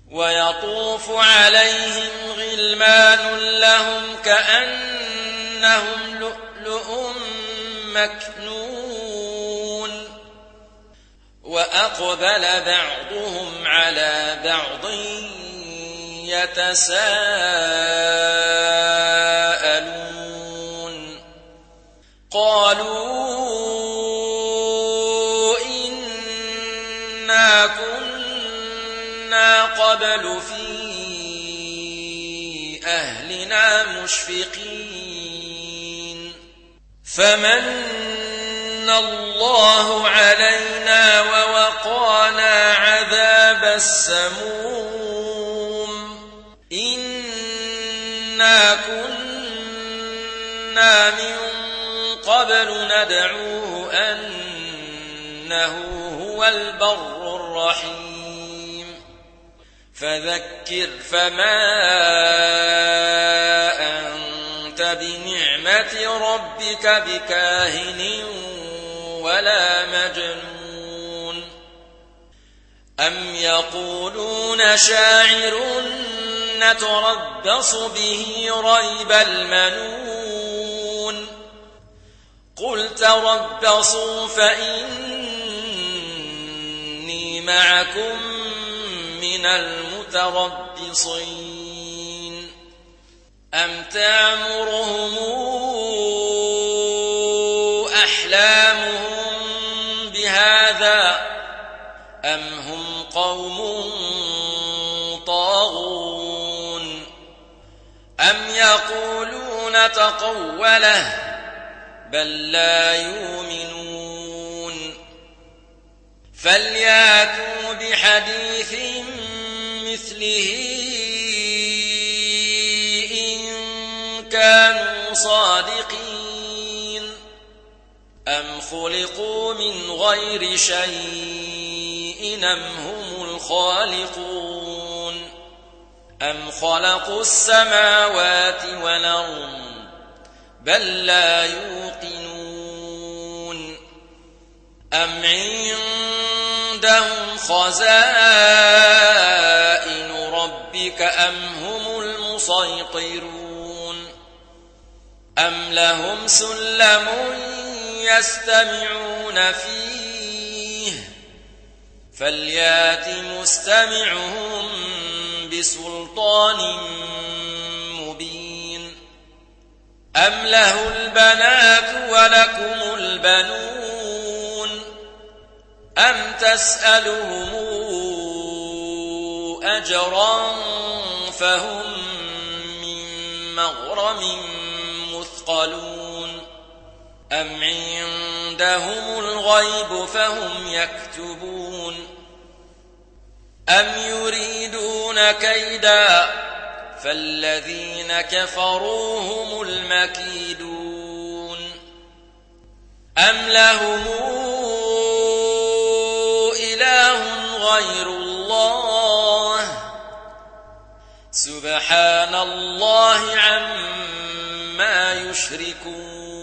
ويطوف عليهم غلمان لهم كأنهم لؤلؤ مكنون وأقبل بعضهم على بعض يتساءلون قالوا إنا كنا قبل في أهلنا مشفقين فمن الله علينا ووقانا عذاب السموم إنا كنا من قبل ندعوه أنه هو البر الرحيم فذكر فما أنت بنعمة ربك بكاهن ولا مجنون أم يقولون شاعر نتربص به ريب المنون قل تربصوا فإني معكم من المتربصين أم تأمرهم أحلامهم بهذا أم هم قوم طاغون أم يقولون تقوله بل لا يؤمنون فليأتوا بحديث مثله إن كانوا صادقين أم خلقوا من غير شيء أم هم الخالقون أم خلقوا السماوات والأرض بل لا يوقنون أم عندهم خزائن ربك أم هم المسيطرون أم لهم سلم يستمعون فيه فليات مستمعهم بسلطان مبين أم له البنات ولكم البنون أم تسألهم أجرا فهم من مغرم مثقلون أم عندهم الغيب فهم يكتبون أم يريدون كيدا فالذين كفروا هم المكيدون أم لهم إله غير الله سبحان الله عما يشركون